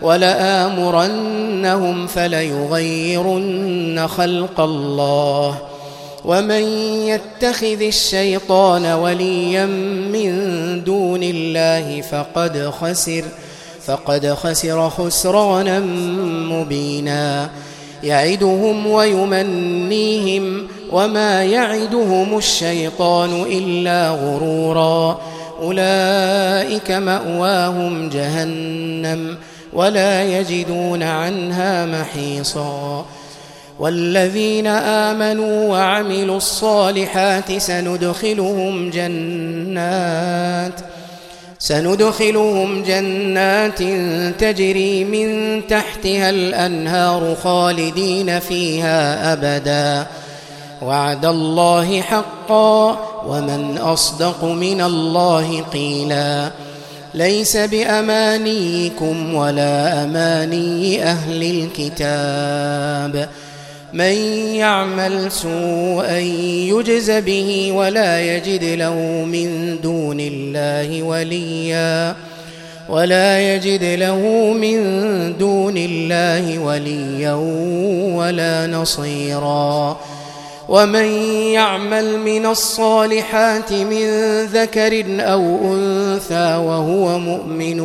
[SPEAKER 1] ولآمرنهم فليغيرن خلق الله ومن يتخذ الشيطان وليا من دون الله فقد خسر فقد خسر خسرانا مبينا يعدهم ويمنيهم وما يعدهم الشيطان إلا غرورا أولئك مأواهم جهنم ولا يجدون عنها محيصا والذين آمنوا وعملوا الصالحات سندخلهم جنات سندخلهم جنات تجري من تحتها الأنهار خالدين فيها أبدا وعد الله حقا ومن أصدق من الله قيلا ليس بأمانيكم ولا أماني أهل الكتاب من يعمل سوءا يجز به ولا يجد له من دون الله وليا ولا يجد له من دون الله وليا ولا نصيرا ومن يعمل من الصالحات من ذكر أو أنثى وهو مؤمن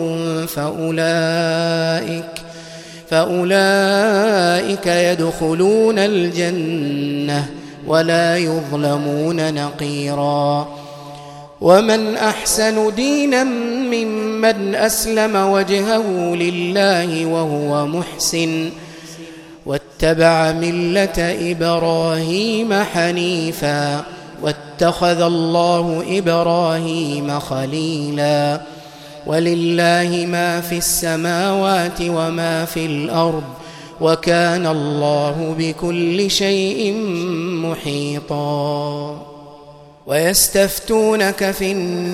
[SPEAKER 1] فأولئك فأولئك يدخلون الجنة ولا يظلمون نقيرا ومن أحسن دينا ممن أسلم وجهه لله وهو محسن واتبع ملة إبراهيم حنيفا واتخذ الله إبراهيم خليلا ولله ما في السماوات وما في الأرض وكان الله بكل شيء محيطا. ويستفتونك في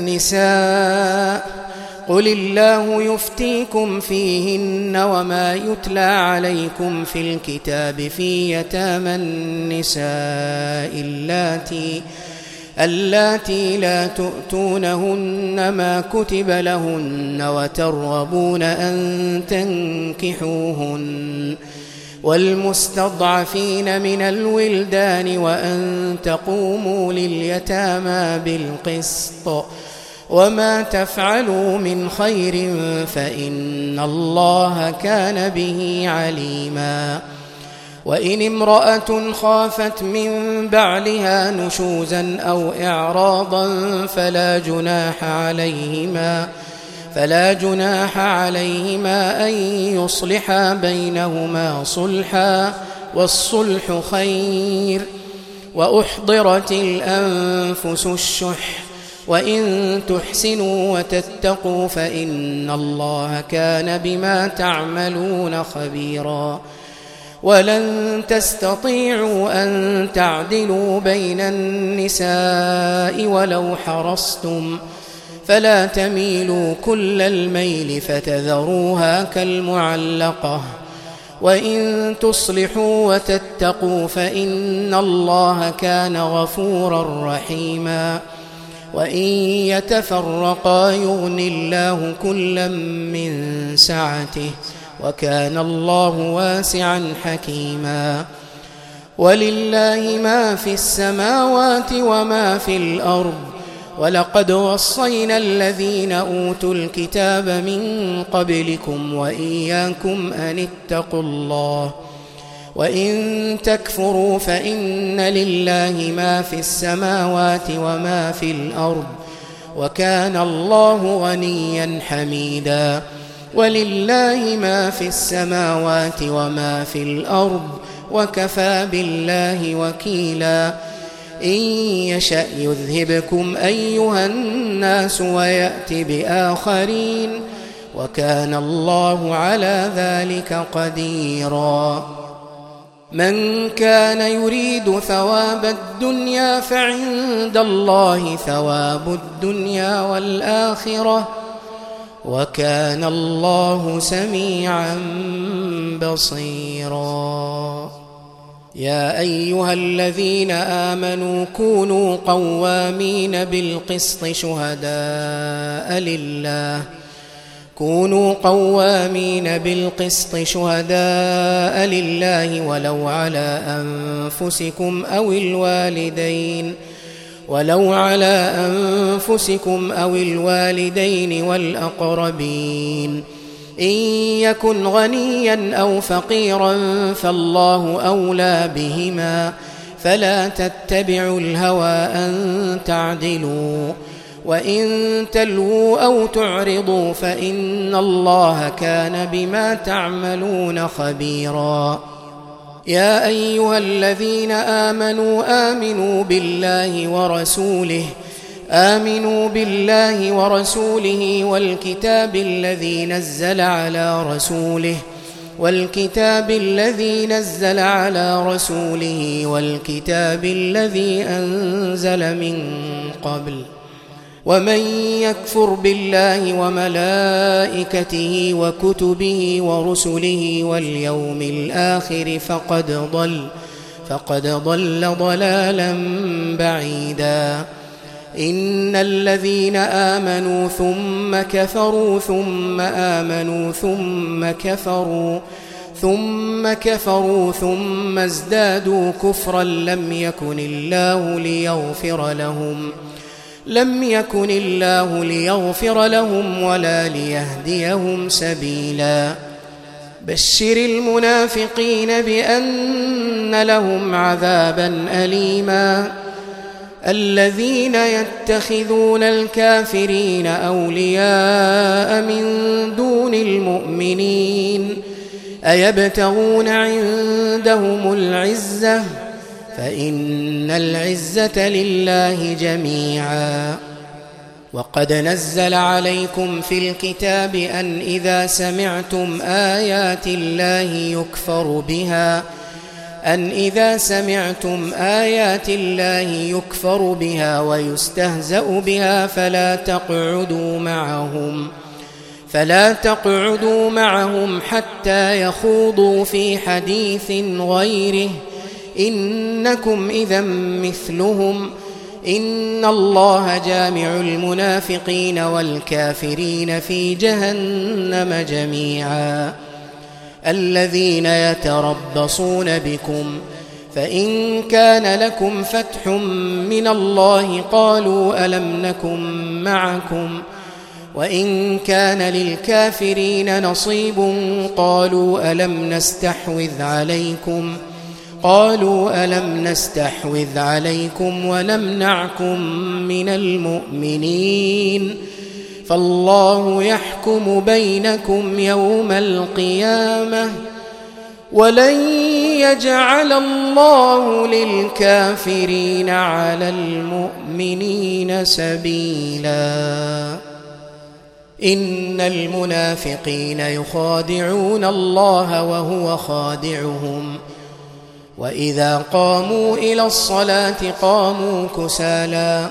[SPEAKER 1] النساء قل الله يفتيكم فيهن وما يتلى عليكم في الكتاب في يتامى النساء اللاتي اللاتي لا تؤتونهن ما كتب لهن وترغبون أن تنكحوهن والمستضعفين من الولدان وأن تقوموا لليتامى بالقسط وما تفعلوا من خير فإن الله كان به عليما وإن امرأة خافت من بعلها نشوزا أو إعراضا فلا جناح عليهما فلا جناح عليهما أن يصلحا بينهما صلحا والصلح خير وأحضرت الأنفس الشح وإن تحسنوا وتتقوا فإن الله كان بما تعملون خبيرا ولن تستطيعوا أن تعدلوا بين النساء ولو حرصتم فلا تميلوا كل الميل فتذروها كالمعلقة وإن تصلحوا وتتقوا فإن الله كان غفورا رحيما وإن يتفرقا يغن الله كلا من سعته وكان الله واسعا حكيما ولله ما في السماوات وما في الأرض ولقد وصينا الذين أوتوا الكتاب من قبلكم وإياكم أن اتقوا الله وإن تكفروا فإن لله ما في السماوات وما في الأرض وكان الله غنيا حميدا ولله ما في السماوات وما في الأرض وكفى بالله وكيلا إن يشأ يذهبكم أيها الناس ويأت بآخرين وكان الله على ذلك قديرا من كان يريد ثواب الدنيا فعند الله ثواب الدنيا والآخرة وكان الله سميعا بصيرا يا أيها الذين آمنوا كونوا قوامين بالقسط شهداء لله كونوا قوامين بالقسط شهداء لله ولو على أنفسكم أو الوالدين ولو على أنفسكم أو الوالدين والأقربين إن يكن غنيا أو فقيرا فالله أولى بهما فلا تتبعوا الهوى أن تعدلوا وإن تلووا أو تعرضوا فإن الله كان بما تعملون خبيرا يا أيها الذين آمنوا آمنوا بالله ورسوله آمنوا بالله ورسوله والكتاب الذي نزل على رسوله والكتاب الذي نزل على رسوله والكتاب الذي أنزل من قبل ومن يكفر بالله وملائكته وكتبه ورسله واليوم الآخر فقد ضل فقد ضل ضلالا بعيدا إن الذين آمنوا ثم كفروا ثم آمنوا ثم كفروا ثم كفروا ثم ازدادوا كفرا لم يكن الله ليغفر لهم لم يكن الله ليغفر لهم ولا ليهديهم سبيلا بشر المنافقين بأن لهم عذابا أليما الذين يتخذون الكافرين أولياء من دون المؤمنين أيبتغون عندهم العزة فإن العزة لله جميعا وقد نزل عليكم في الكتاب أن إذا سمعتم آيات الله يكفر بها أن إذا سمعتم آيات الله يكفر بها ويستهزأ بها فلا تقعدوا معهم فلا تقعدوا معهم حتى يخوضوا في حديث غيره إنكم إذا مثلهم إن الله جامع المنافقين والكافرين في جهنم جميعا الذين يتربصون بكم فإن كان لكم فتح من الله قالوا ألم نكن معكم وإن كان للكافرين نصيب قالوا ألم نستحوذ عليكم قالوا ألم نستحوذ عليكم ونمنعكم من المؤمنين فالله يحكم بينكم يوم القيامة ولن يجعل الله للكافرين على المؤمنين سبيلا إن المنافقين يخادعون الله وهو خادعهم وإذا قاموا إلى الصلاة قاموا كسالى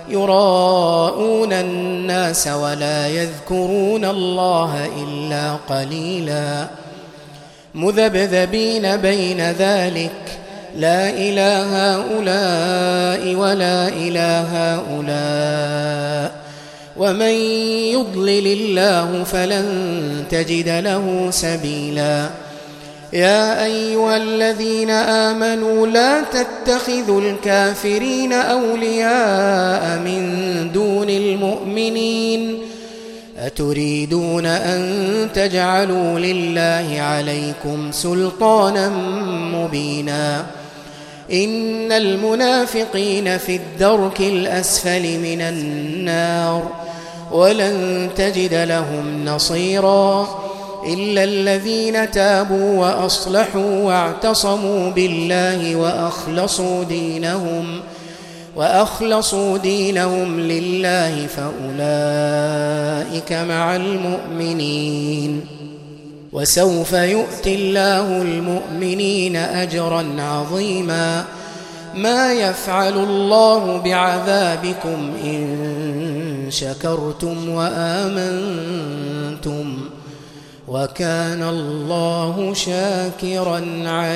[SPEAKER 1] يراءون الناس ولا يذكرون الله إلا قليلا مذبذبين بين ذلك لا إله هؤلاء ولا إله هؤلاء ومن يضلل الله فلن تجد له سبيلا يا أيها الذين آمنوا لا تتخذوا الكافرين أولياء من دون المؤمنين أتريدون أن تجعلوا لله عليكم سلطانا مبينا إن المنافقين في الدرك الأسفل من النار ولن تجد لهم نصيرا إلا الذين تابوا وأصلحوا واعتصموا بالله وأخلصوا دينهم وأخلصوا دينهم لله فأولئك مع المؤمنين وسوف يؤتي الله المؤمنين أجرا عظيما ما يفعل الله بعذابكم إن شكرتم وآمنتم وكان الله شاكرا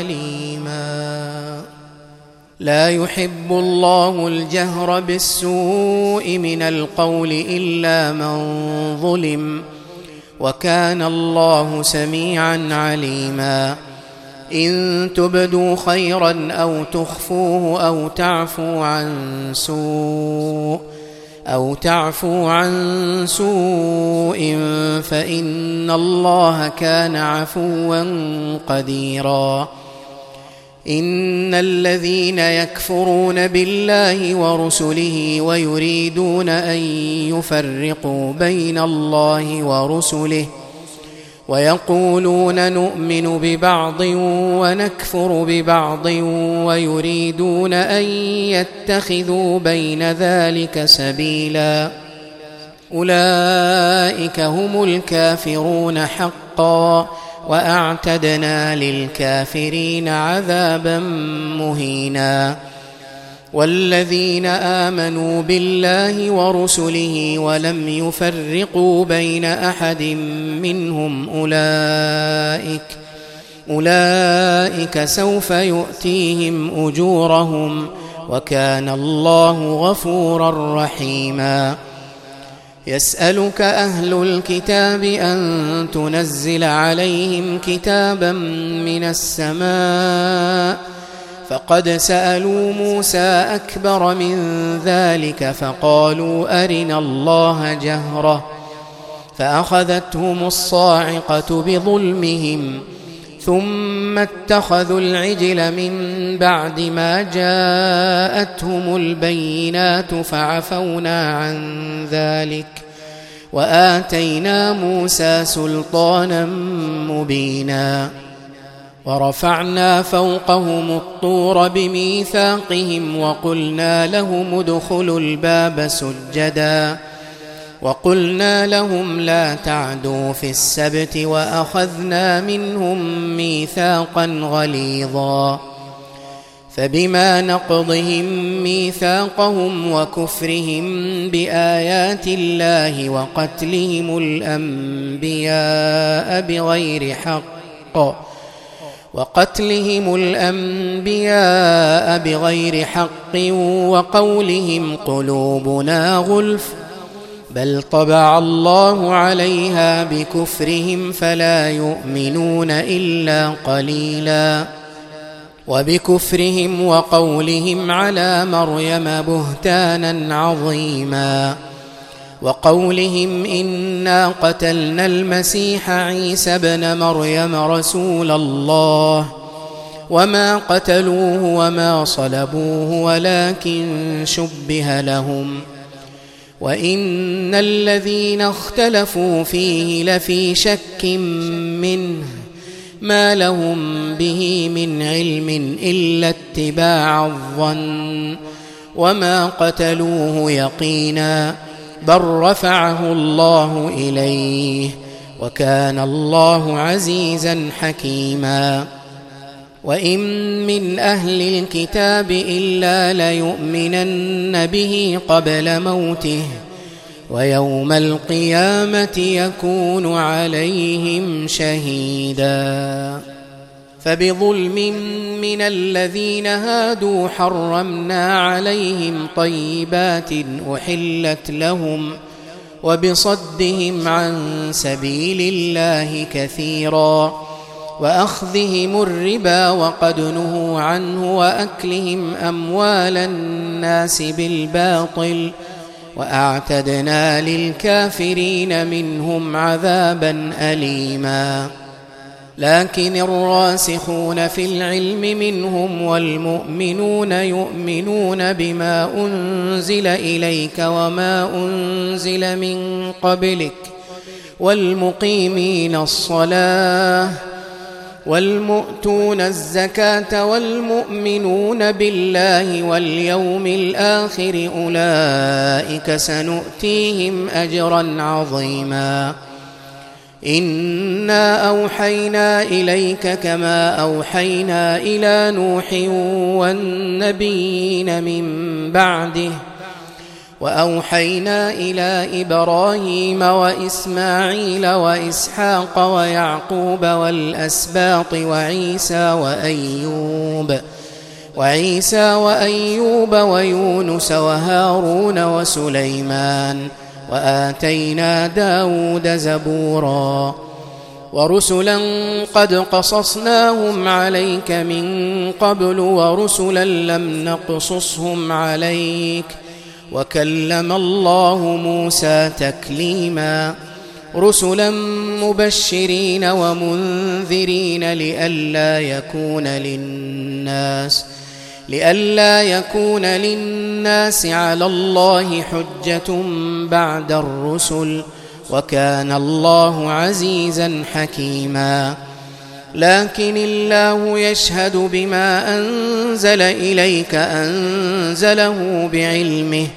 [SPEAKER 1] عليما لا يحب الله الجهر بالسوء من القول إلا من ظلم وكان الله سميعا عليما إن تبدوا خيرا أو تخفوه أو تعفو عن سوء أو تعفو عن سوء فإن الله كان عفوا قديرا إن الذين يكفرون بالله ورسله ويريدون أن يفرقوا بين الله ورسله ويقولون نؤمن ببعض ونكفر ببعض ويريدون أن يتخذوا بين ذلك سبيلا أولئك هم الكافرون حقا وأعتدنا للكافرين عذابا مهينا والذين آمنوا بالله ورسله ولم يفرقوا بين أحد منهم أولئك أولئك سوف يؤتيهم أجورهم وكان الله غفورا رحيما يسألك أهل الكتاب أن تنزل عليهم كتابا من السماء فقد سألوا موسى أكبر من ذلك فقالوا أرنا الله جهرة فأخذتهم الصاعقة بظلمهم ثم اتخذوا العجل من بعد ما جاءتهم البينات فعفونا عن ذلك وآتينا موسى سلطانا مبينا ورفعنا فوقهم الطور بميثاقهم وقلنا لهم ادخلوا الباب سجدا وقلنا لهم لا تعدوا في السبت وأخذنا منهم ميثاقا غليظا فبما نقضهم ميثاقهم وكفرهم بآيات الله وقتلهم الأنبياء بغير حق وقتلهم الأنبياء بغير حق وقولهم قلوبنا غلف بل طبع الله عليها بكفرهم فلا يؤمنون إلا قليلا وبكفرهم وقولهم على مريم بهتانا عظيما وقولهم إنا قتلنا المسيح عيسى ابن مريم رسول الله وما قتلوه وما صلبوه ولكن شبه لهم وإن الذين اختلفوا فيه لفي شك منه ما لهم به من علم إلا اتباع الظن وما قتلوه يقينا بل رفعه الله إليه وكان الله عزيزا حكيما وإن من أهل الكتاب إلا ليؤمنن به قبل موته ويوم القيامة يكون عليهم شهيدا فبظلم من الذين هادوا حرمنا عليهم طيبات أحلت لهم وبصدهم عن سبيل الله كثيرا وأخذهم الربا وقد نهوا عنه وأكلهم أموال الناس بالباطل وأعتدنا للكافرين منهم عذابا أليما لكن الراسخون في العلم منهم والمؤمنون يؤمنون بما أنزل إليك وما أنزل من قبلك والمقيمين الصلاة والمؤتون الزكاة والمؤمنون بالله واليوم الآخر أولئك سنؤتيهم أجرا عظيما إنا أوحينا إليك كما أوحينا إلى نوح والنبيين من بعده وأوحينا إلى إبراهيم وإسماعيل وإسحاق ويعقوب والأسباط وعيسى وأيوب وعيسى وأيوب ويونس وهارون وسليمان وآتينا داود زبورا ورسلا قد قصصناهم عليك من قبل ورسلا لم نقصصهم عليك وكلم الله موسى تكليما رسلا مبشرين ومنذرين لئلا يكون للناس لئلا يكون للناس على الله حجة بعد الرسل وكان الله عزيزا حكيما لكن الله يشهد بما أنزل إليك أنزله بعلمه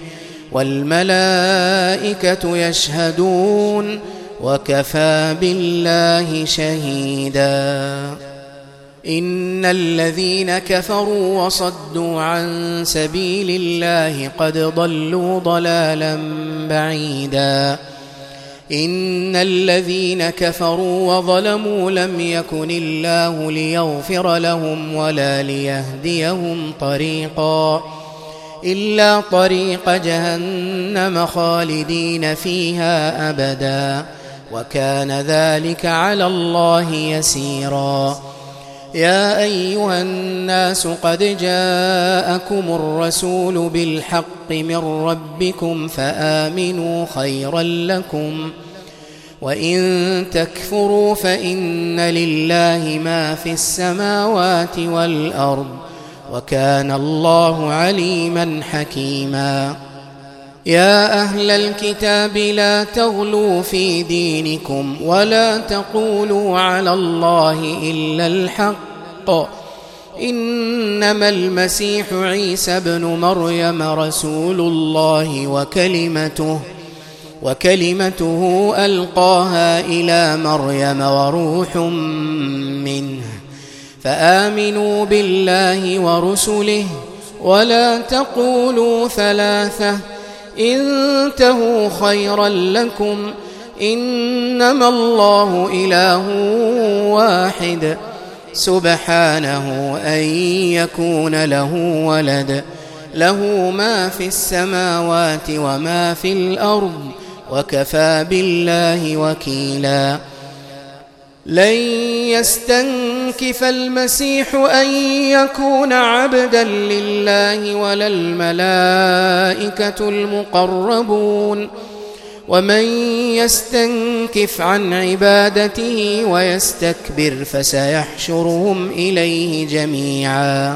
[SPEAKER 1] والملائكة يشهدون وكفى بالله شهيدا إن الذين كفروا وصدوا عن سبيل الله قد ضلوا ضلالا بعيدا إن الذين كفروا وظلموا لم يكن الله ليغفر لهم ولا ليهديهم طريقا إلا طريق جهنم خالدين فيها أبدا وكان ذلك على الله يسيرا يا أيها الناس قد جاءكم الرسول بالحق من ربكم فآمنوا خيرا لكم وإن تكفروا فإن لله ما في السماوات والأرض وكان الله عليما حكيما يا أهل الكتاب لا تغلوا في دينكم ولا تقولوا على الله إلا الحق إنما المسيح عيسى ابن مريم رسول الله وكلمته وكلمته ألقاها إلى مريم وروح منه فآمنوا بالله ورسله ولا تقولوا ثلاثة انتهوا خيرا لكم إنما الله إله واحد سبحانه أن يكون له ولد له ما في السماوات وما في الأرض وكفى بالله وكيلا لن يستنكف المسيح أن يكون عبدا لله ولا الملائكة المقربون ومن يستنكف عن عبادته ويستكبر فسيحشرهم إليه جميعا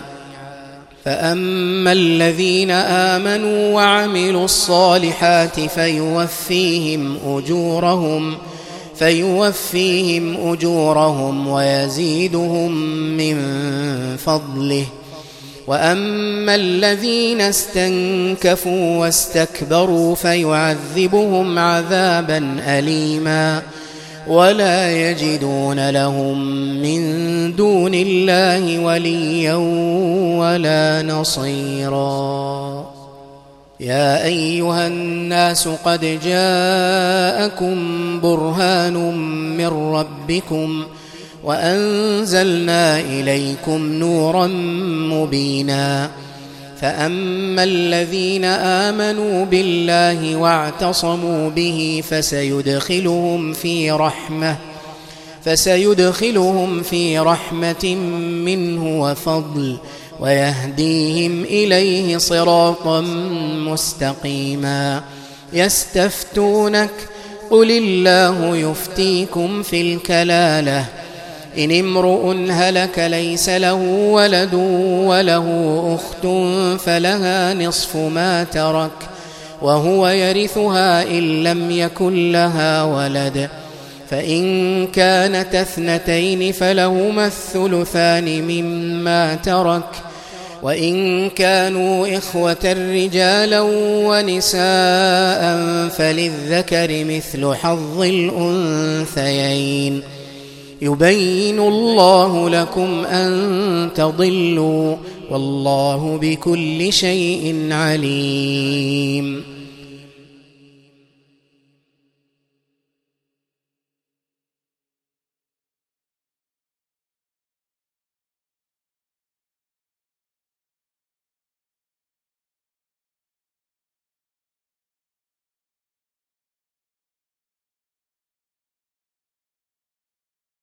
[SPEAKER 1] فأما الذين آمنوا وعملوا الصالحات فيوفيهم أجورهم فيوفيهم أجورهم ويزيدهم من فضله وأما الذين استنكفوا واستكبروا فيعذبهم عذابا أليما ولا يجدون لهم من دون الله وليا ولا نصيرا يا أيها الناس قد جاءكم برهان من ربكم وأنزلنا إليكم نورا مبينا فأما الذين آمنوا بالله واعتصموا به فسيدخلهم في رحمة فسيدخلهم في رحمة منه وفضل ويهديهم إليه صراطا مستقيما يستفتونك قل الله يفتيكم في الكلالة إن امرؤ هلك ليس له ولد وله أخت فلها نصف ما ترك وهو يرثها إن لم يكن لها ولد فإن كانت اثنتين فلهما الثلثان مما ترك وإن كانوا إخوة رجالا ونساء فللذكر مثل حظ الأنثيين يبين الله لكم أن تضلوا والله بكل شيء عليم